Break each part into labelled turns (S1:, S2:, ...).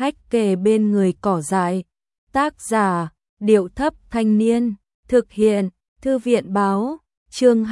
S1: hách kề bên người cỏ dại. Tác giả, Điệu Thấp Thanh Niên. Thực hiện, Thư viện Báo. Chương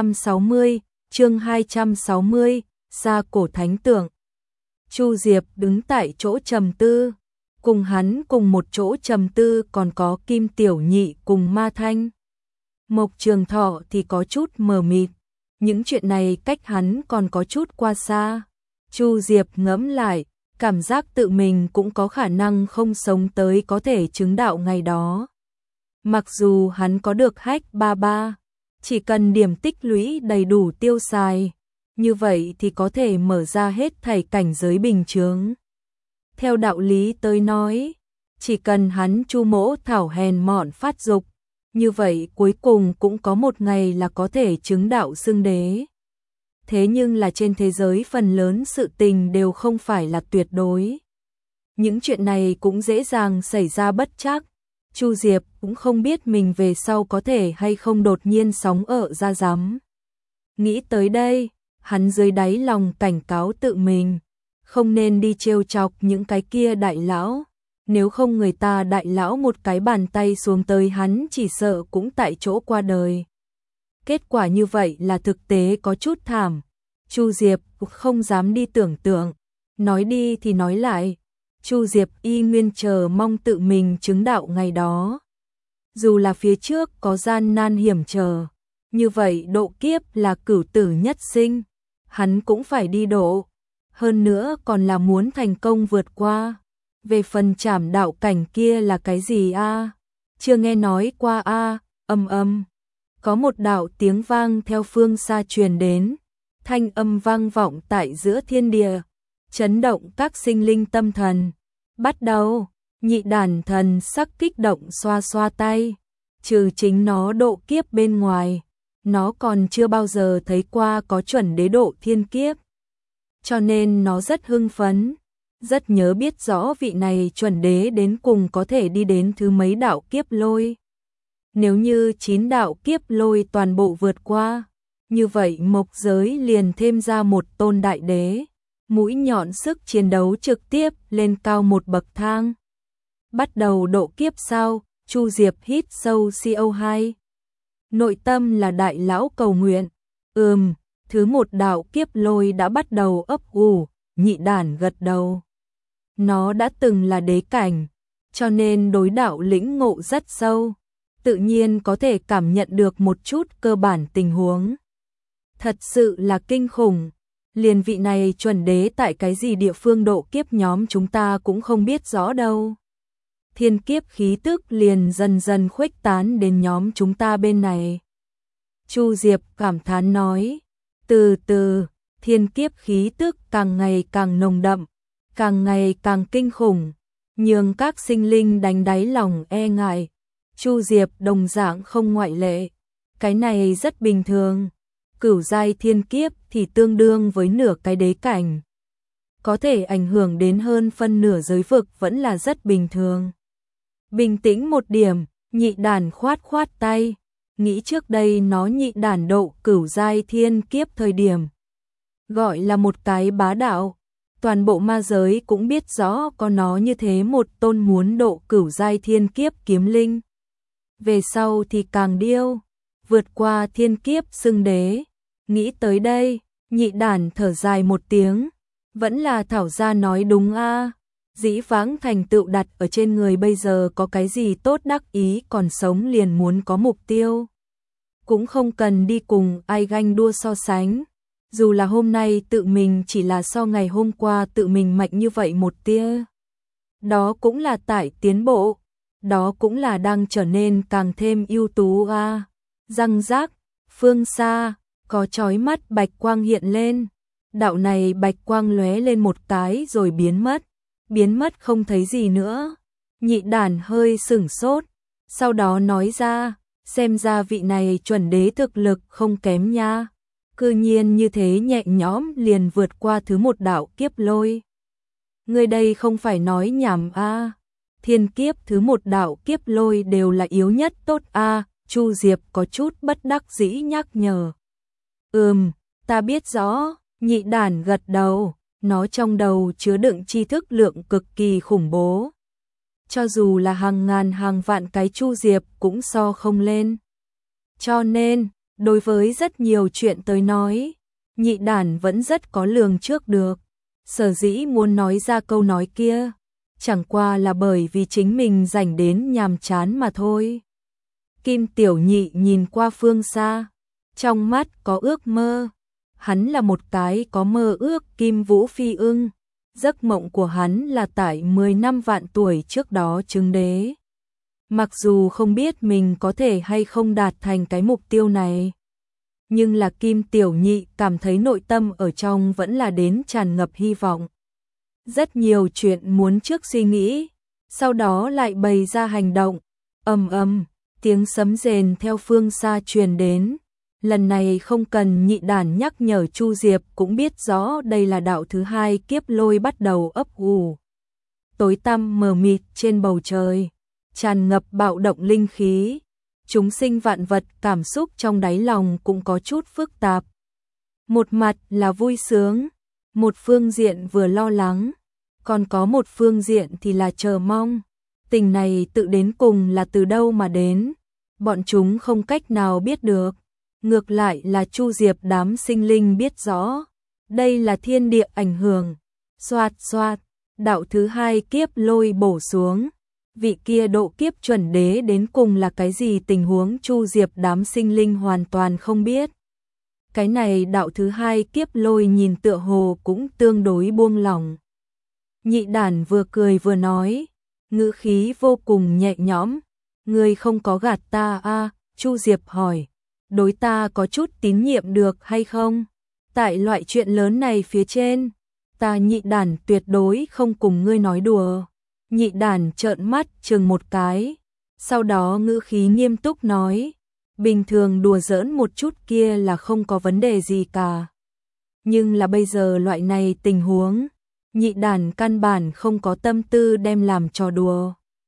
S1: 260, Gia Cổ Thánh Tượng. Chu Diệp đứng tại chỗ trầm tư. Cùng hắn cùng một chỗ trầm tư còn có Kim Tiểu Nhị cùng Ma Thanh. Mộc Trường Thọ thì có chút mờ mịt. Những chuyện này cách hắn còn có chút qua xa. Chu Diệp ngẫm lại, cảm giác tự mình cũng có khả năng không sống tới có thể chứng đạo ngày đó. Mặc dù hắn có được hách ba ba, chỉ cần điểm tích lũy đầy đủ tiêu xài, như vậy thì có thể mở ra hết thảy cảnh giới bình chướng. Theo đạo lý tới nói, chỉ cần hắn Chu Mỗ thảo hèn mọn phát dục, như vậy cuối cùng cũng có một ngày là có thể chứng đạo xưng đế. Thế nhưng là trên thế giới phần lớn sự tình đều không phải là tuyệt đối. Những chuyện này cũng dễ dàng xảy ra bất trắc. Chu Diệp cũng không biết mình về sau có thể hay không đột nhiên sóng ợ ra rắm. Nghĩ tới đây, hắn dưới đáy lòng cảnh cáo tự mình, không nên đi trêu chọc những cái kia đại lão. Nếu không người ta đại lão một cái bàn tay xuống tới hắn chỉ sợ cũng tại chỗ qua đời. Kết quả như vậy là thực tế có chút thảm. Chu Diệp không dám đi tưởng tượng. Nói đi thì nói lại. Chu Diệp y nguyên chờ mong tự mình chứng đạo ngày đó. Dù là phía trước có gian nan hiểm trở, như vậy độ kiếp là cửu tử nhất sinh, hắn cũng phải đi độ. Hơn nữa còn là muốn thành công vượt qua. Về phần trảm đạo cảnh kia là cái gì a? Chưa nghe nói qua a. Có một đạo tiếng vang theo phương xa truyền đến, thanh âm vang vọng tại giữa thiên địa, chấn động các sinh linh tâm thần. Bắt đầu, Nhị Đản thần sắc kích động xoa xoa tay, trừ chính nó độ kiếp bên ngoài, nó còn chưa bao giờ thấy qua có chuẩn đế độ thiên kiếp. Cho nên nó rất hưng phấn, rất nhớ biết rõ vị này chuẩn đế đến cùng có thể đi đến thứ mấy đạo kiếp lôi. Nếu như 9 đạo kiếp lôi toàn bộ vượt qua, như vậy mộc giới liền thêm ra một tôn đại đế, mũi nhọn sức chiến đấu trực tiếp lên cao một bậc thang. Bắt đầu độ kiếp sau, Chu Diệp hít sâu CO2. Nội tâm là đại lão cầu nguyện. Thứ một đạo kiếp lôi đã bắt đầu ấp ủ. Nhị Đản gật đầu. Nó đã từng là đế cảnh, cho nên đối đạo lĩnh ngộ rất sâu, tự nhiên có thể cảm nhận được một chút cơ bản tình huống. Thật sự là kinh khủng, liền vị này chuẩn đế tại cái gì địa phương độ kiếp nhóm chúng ta cũng không biết rõ đâu. Thiên kiếp khí tức liền dần dần khuếch tán đến nhóm chúng ta bên này. Chu Diệp cảm thán nói, từ từ, thiên kiếp khí tức càng ngày càng nồng đậm, càng ngày càng kinh khủng, nhường các sinh linh đánh đáy lòng e ngại. Chu Diệp đồng dạng không ngoại lệ. Cái này rất bình thường. Cửu giai thiên kiếp thì tương đương với nửa cái đế cảnh. Có thể ảnh hưởng đến hơn phân nửa giới vực vẫn là rất bình thường. Bình tĩnh một điểm, Nhị Đản khoát khoát tay. Nghĩ trước đây nó Nhị Đản độ cửu giai thiên kiếp thời điểm, gọi là một cái bá đạo. Toàn bộ ma giới cũng biết rõ có nó như thế một tôn muốn độ cửu giai thiên kiếp kiếm linh. Về sau thì càng điêu, vượt qua thiên kiếp xưng đế. Nghĩ tới đây, Nhị Đản thở dài một tiếng, vẫn là Thảo gia nói đúng a. Dĩ vãng thành tựu đặt ở trên người bây giờ có cái gì tốt đắc ý, còn sống liền muốn có mục tiêu. Cũng không cần đi cùng ai ganh đua so sánh. Dù là hôm nay tự mình chỉ là so ngày hôm qua tự mình mạnh như vậy một tia. Đó cũng là tại tiến bộ. Đó cũng là đang trở nên càng thêm ưu tú a. Răng rác, phương xa, có chói mắt bạch quang hiện lên. Đạo này bạch quang lóe lên một cái rồi biến mất không thấy gì nữa. Nhị Đản hơi sửng sốt, sau đó nói ra, xem ra vị này chuẩn đế thực lực không kém nha. Cư nhiên như thế nhẹ nhõm liền vượt qua thứ một đạo kiếp lôi. Người đây không phải nói nhảm a. Thiên kiếp thứ một đạo kiếp lôi đều là yếu nhất tốt a. Chu Diệp có chút bất đắc dĩ nhắc nhở. Ta biết rõ. Nhị Đản gật đầu, nó trong đầu chứa đựng tri thức lượng cực kỳ khủng bố. Cho dù là hàng ngàn hàng vạn cái Chu Diệp cũng so không lên. Cho nên, đối với rất nhiều chuyện tới nói, Nhị Đản vẫn rất có lường trước được. Sở dĩ muốn nói ra câu nói kia, chẳng qua là bởi vì chính mình rảnh đến nhàm chán mà thôi. Kim Tiểu Nhị nhìn qua phương xa, trong mắt có ước mơ. Hắn là một cái có mơ ước Kim Vũ Phi Ưng. Giấc mộng của hắn là tại 10 năm vạn tuổi trước đó chứng đế. Mặc dù không biết mình có thể hay không đạt thành cái mục tiêu này, nhưng là Kim Tiểu Nhị cảm thấy nội tâm ở trong vẫn là đến tràn ngập hy vọng. Rất nhiều chuyện muốn trước suy nghĩ, sau đó lại bày ra hành động. Ầm ầm, tiếng sấm rền theo phương xa truyền đến. Lần này không cần Nhị Đản nhắc nhở, Chu Diệp cũng biết rõ đây là đạo thứ hai kiếp lôi bắt đầu ấp ủ. Tối tăm mờ mịt trên bầu trời, tràn ngập bạo động linh khí. Chúng sinh vạn vật cảm xúc trong đáy lòng cũng có chút phức tạp. Một mặt là vui sướng, một phương diện vừa lo lắng, còn có một phương diện thì là chờ mong. Tình này tự đến cùng là từ đâu mà đến, bọn chúng không cách nào biết được. Ngược lại là Chu Diệp đám sinh linh biết rõ, đây là thiên địa ảnh hưởng. Xoạt xoạt, đạo thứ hai kiếp lôi bổ xuống. Vị kia độ kiếp chuẩn đế đến cùng là cái gì tình huống Chu Diệp đám sinh linh hoàn toàn không biết. Cái này đạo thứ hai kiếp lôi nhìn tựa hồ cũng tương đối buông lỏng. Nhị Đản vừa cười vừa nói, ngữ khí vô cùng nhẹ nhõm. Ngươi không có gạt ta à? Chu Diệp hỏi. Đối ta có chút tín nhiệm được hay không? Tại loại chuyện lớn này phía trên, ta Nhị Đản tuyệt đối không cùng ngươi nói đùa. Nhị Đản trợn mắt chừng một cái, sau đó ngữ khí nghiêm túc nói, bình thường đùa giỡn một chút kia là không có vấn đề gì cả. Nhưng là bây giờ loại này tình huống, Nhị Đản căn bản không có tâm tư đem làm trò đùa.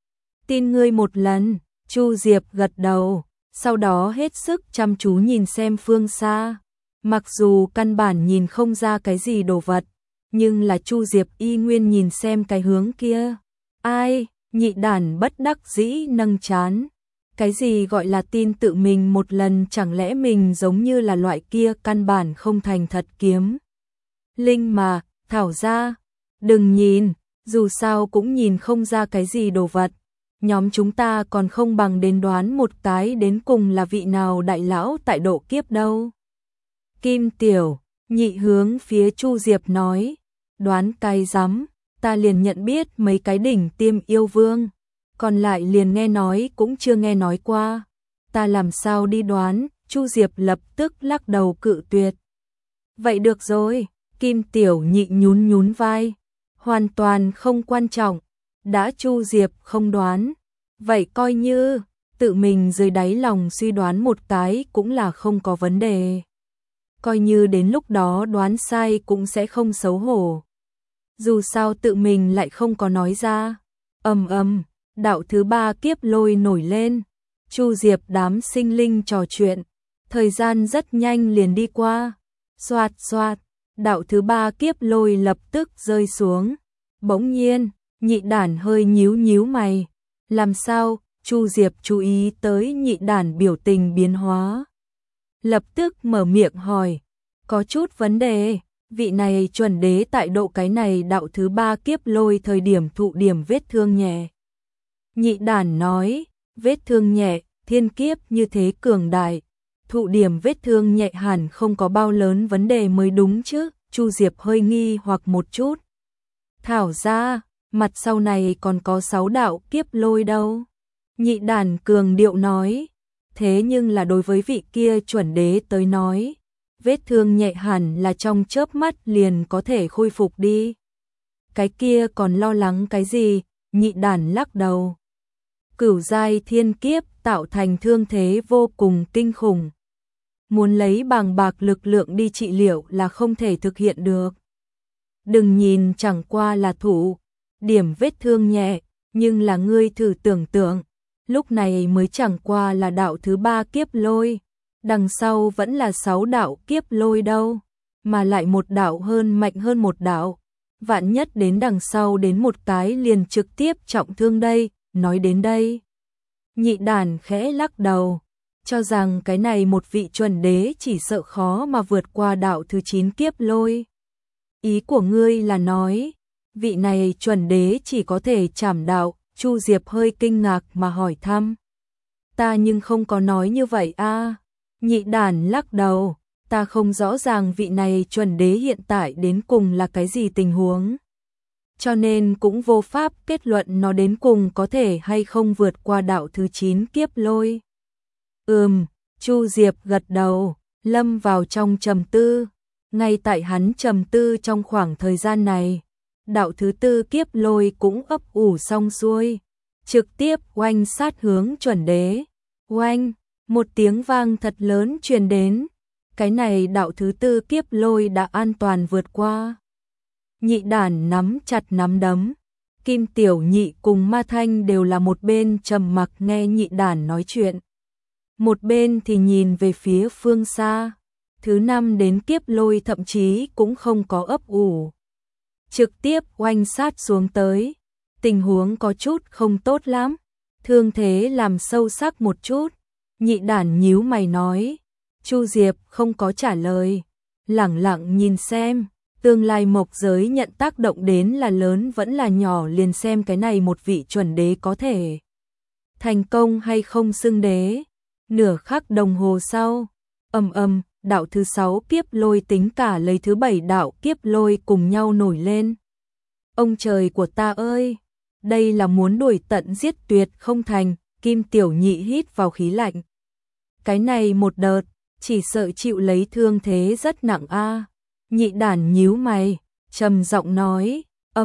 S1: Tin ngươi một lần, Chu Diệp gật đầu, sau đó hết sức chăm chú nhìn xem phương xa. Mặc dù căn bản nhìn không ra cái gì đồ vật, nhưng là Chu Diệp y nguyên nhìn xem cái hướng kia. Ai? Nhị Đản bất đắc dĩ nâng trán. Cái gì gọi là tin tự mình một lần, chẳng lẽ mình giống như là loại kia căn bản không thành thật kiếm linh mà. Thảo ra, đừng nhìn, dù sao cũng nhìn không ra cái gì đồ vật. Nhóm chúng ta còn không bằng đến đoán một cái đến cùng là vị nào đại lão tại độ kiếp đâu. Kim Tiểu Nhị hướng phía Chu Diệp nói, đoán cái rắm, ta liền nhận biết mấy cái đỉnh tiêm yêu vương, còn lại liền nghe nói cũng chưa nghe nói qua. Ta làm sao đi đoán? Chu Diệp lập tức lắc đầu cự tuyệt. Vậy được rồi, Kim Tiểu Nhị nhún nhún vai, hoàn toàn không quan trọng. Đã Chu Diệp không đoán, vậy coi như tự mình dưới đáy lòng suy đoán một cái cũng là không có vấn đề. Coi như đến lúc đó đoán sai cũng sẽ không xấu hổ. Dù sao tự mình lại không có nói ra. Ầm ầm, đạo thứ ba kiếp lôi nổi lên. Chu Diệp đám sinh linh trò chuyện, thời gian rất nhanh liền đi qua. Xoạt xoạt, đạo thứ ba kiếp lôi lập tức rơi xuống. Bỗng nhiên, Nhị Đản hơi nhíu nhíu mày. Làm sao? Chu Diệp chú ý tới Nhị Đản biểu tình biến hóa, lập tức mở miệng hỏi, có chút vấn đề. Vị này chuẩn đế tại độ cái này đạo thứ ba kiếp lôi thời điểm thụ điểm vết thương nhẹ. Nhị Đản nói, vết thương nhẹ, thiên kiếp như thế cường đại, thụ điểm vết thương nhẹ hẳn không có bao lớn vấn đề mới đúng chứ. Chu Diệp hơi nghi hoặc một chút. Thảo ra, mặt sau này còn có 6 đạo kiếp lôi đâu. Nhị Đản cường điệu nói, thế nhưng là đối với vị kia chuẩn đế tới nói, vết thương nhẹ hẳn là trong chớp mắt liền có thể khôi phục đi. Cái kia còn lo lắng cái gì? Nhị Đản lắc đầu. Cửu giai thiên kiếp tạo thành thương thế vô cùng kinh khủng. Muốn lấy bàng bạc lực lượng đi trị liệu là không thể thực hiện được. Đừng nhìn chẳng qua là thụ điểm vết thương nhẹ, nhưng là ngươi thử tưởng tượng, lúc này mới chẳng qua là đạo thứ ba kiếp lôi, đằng sau vẫn là 6 đạo kiếp lôi đâu, mà lại một đạo hơn mạnh hơn một đạo, vạn nhất đến đằng sau đến một cái liền trực tiếp trọng thương đây, nói đến đây. Nhị đàn khẽ lắc đầu, cho rằng cái này một vị chuẩn đế chỉ sợ khó mà vượt qua đạo thứ 9 kiếp lôi. Ý của ngươi là nói, vị này chuẩn đế chỉ có thể trảm đạo, Chu Diệp hơi kinh ngạc mà hỏi thăm. Ta nhưng không có nói như vậy a. Nhị đàn lắc đầu, ta không rõ ràng vị này chuẩn đế hiện tại đến cùng là cái gì tình huống. Cho nên cũng vô pháp kết luận nó đến cùng có thể hay không vượt qua đạo thứ 9 kiếp lôi. Chu Diệp gật đầu, lâm vào trong trầm tư. Ngay tại hắn trầm tư trong khoảng thời gian này, đạo thứ 4 kiếp lôi cũng ấp ủ xong xuôi, trực tiếp oanh sát hướng chuẩn đế. Oanh, một tiếng vang thật lớn truyền đến, cái này đạo thứ 4 kiếp lôi đã an toàn vượt qua. Nhị đàn nắm chặt nắm đấm, Kim Tiểu Nhị cùng Ma Thanh đều là một bên trầm mặc nghe nhị đàn nói chuyện, một bên thì nhìn về phía phương xa. Thứ 5 đến kiếp lôi thậm chí cũng không có ấp ủ, trực tiếp oanh sát xuống tới. Tình huống có chút không tốt lắm, thương thế làm sâu sắc một chút. Nhị đàn nhíu mày nói. Chu Diệp không có trả lời, lẳng lặng nhìn xem tương lai mộc giới nhận tác động đến là lớn vẫn là nhỏ, liền xem cái này một vị chuẩn đế có thể thành công hay không xưng đế. Nửa khắc đồng hồ sau, đạo thứ 6 kiếp lôi tính cả lấy thứ 7 đạo kiếp lôi cùng nhau nổi lên. Ông trời của ta ơi, đây là muốn đuổi tận giết tuyệt không thành. Kim Tiểu Nhị hít vào khí lạnh. Cái này một đợt, chỉ sợ chịu lấy thương thế rất nặng a. Nhị đàn nhíu mày, trầm giọng nói,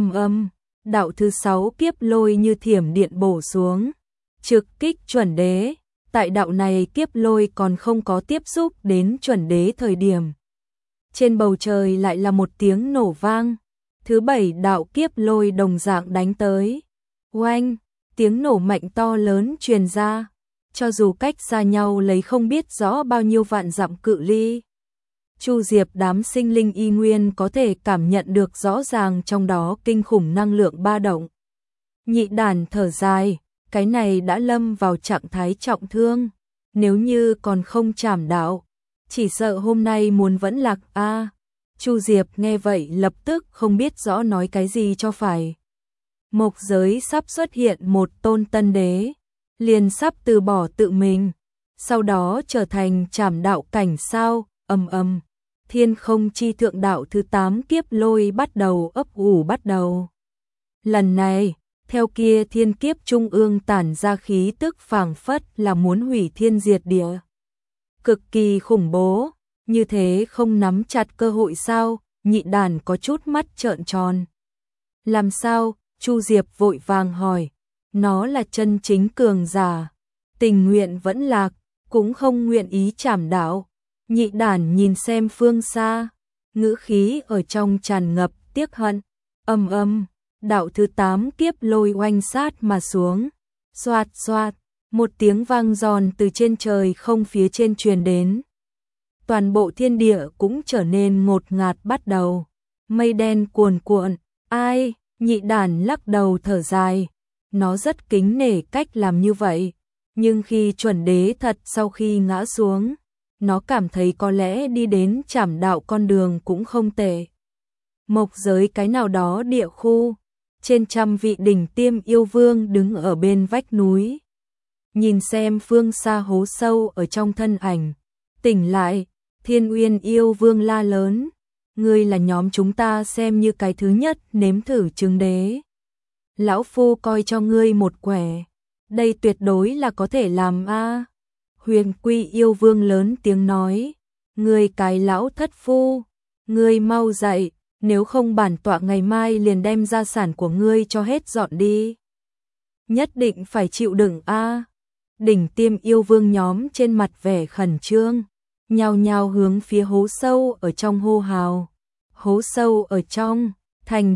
S1: đạo thứ 6 kiếp lôi như thiểm điện bổ xuống, trực kích chuẩn đế. Tại đạo này kiếp lôi còn không có tiếp xúc đến chuẩn đế thời điểm, trên bầu trời lại là một tiếng nổ vang. Thứ 7 đạo kiếp lôi đồng dạng đánh tới. Oanh, tiếng nổ mạnh to lớn truyền ra, cho dù cách xa nhau lấy không biết rõ bao nhiêu vạn dặm cự ly. Chu Diệp đám sinh linh y nguyên có thể cảm nhận được rõ ràng trong đó kinh khủng năng lượng ba động. Nhị đàn thở dài, cái này đã lâm vào trạng thái trọng thương, nếu như còn không trảm đạo, chỉ sợ hôm nay muốn vẫn lạc a. Chu Diệp nghe vậy lập tức không biết rõ nói cái gì cho phải. Mộc giới sắp xuất hiện một tôn tân đế, liền sắp từ bỏ tự mình, sau đó trở thành trảm đạo cảnh sao. Thiên không chi thượng đạo thứ 8 kiếp lôi bắt đầu ấp ủ bắt đầu. Lần này, theo kia thiên kiếp trung ương tản ra khí tức phảng phất là muốn hủy thiên diệt địa. Cực kỳ khủng bố, như thế không nắm chặt cơ hội sao? Nhị đàn có chút mắt trợn tròn. Làm sao? Chu Diệp vội vàng hỏi. Nó là chân chính cường giả, tình nguyện vẫn lạc, cũng không nguyện ý trảm đạo. Nhị đàn nhìn xem phương xa, ngữ khí ở trong tràn ngập tiếc hận. Đạo thứ 8 kiếp lôi oanh sát mà xuống. Xoạt xoạt, một tiếng vang giòn từ trên trời không phía trên truyền đến. Toàn bộ thiên địa cũng trở nên ngột ngạt bắt đầu. Mây đen cuồn cuộn. Ai? Nhị đàn lắc đầu thở dài. Nó rất kính nể cách làm như vậy, nhưng khi chuẩn đế thật sau khi ngã xuống, nó cảm thấy có lẽ đi đến trảm đạo con đường cũng không tệ. Mộc giới cái nào đó địa khu, trên trăm vị đỉnh tiêm yêu vương đứng ở bên vách núi, nhìn xem phương xa hố sâu ở trong thân ảnh. Tỉnh lại, Thiên Uyên yêu vương la lớn, ngươi là nhóm chúng ta xem như cái thứ nhất nếm thử chứng đế. Lão phu coi cho ngươi một quẻ, đây tuyệt đối là có thể làm a. Huyền Quy yêu vương lớn tiếng nói, ngươi cái lão thất phu, ngươi mau dậy, nếu không bản tọa ngày mai liền đem gia sản của ngươi cho hết dọn đi. Nhất định phải chịu đựng a. Đỉnh tiêm yêu vương nhóm trên mặt vẻ khẩn trương, nhao nhao hướng phía hố sâu ở trong hô hào. Hố sâu ở trong, thành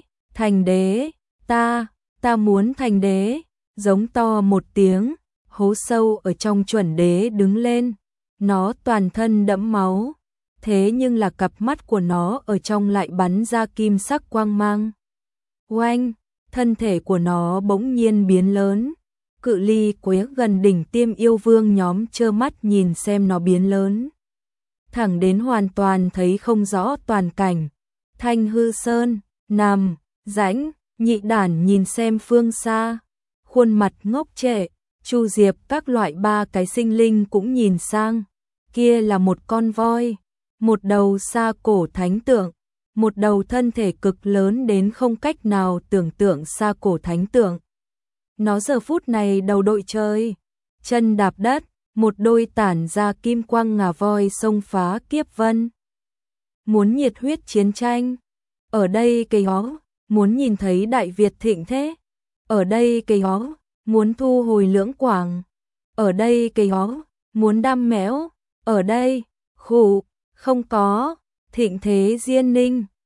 S1: đế, ta muốn thành đế. Giống to một tiếng, hố sâu ở trong chuẩn đế đứng lên, nó toàn thân đẫm máu, thế nhưng là cặp mắt của nó ở trong lại bắn ra kim sắc quang mang. Oanh, thân thể của nó bỗng nhiên biến lớn, cự ly quá gần đỉnh Tiêm yêu vương nhóm trơ mắt nhìn xem nó biến lớn. Thẳng đến hoàn toàn thấy không rõ toàn cảnh. Thanh hư sơn, nằm, rãnh, Nhị Đản nhìn xem phương xa, khuôn mặt ngốc trệ, Chu Diệp các loại ba cái sinh linh cũng nhìn sang, kia là một con voi, một đầu sa cổ thánh tượng, một đầu thân thể cực lớn đến không cách nào tưởng tượng sa cổ thánh tượng. Nó giờ phút này đầu đội trời, chân đạp đất, một đôi tản ra kim quang ngà voi xông phá kiếp vân. Muốn nhiệt huyết chiến tranh, ở đây cây hó, muốn nhìn thấy Đại Việt thịnh thế, ở đây cây hó, muốn thu hồi lưỡng quảng, ở đây cây hó, muốn đam mẽo, ở đây, khủ, không có, thịnh thế diên ninh.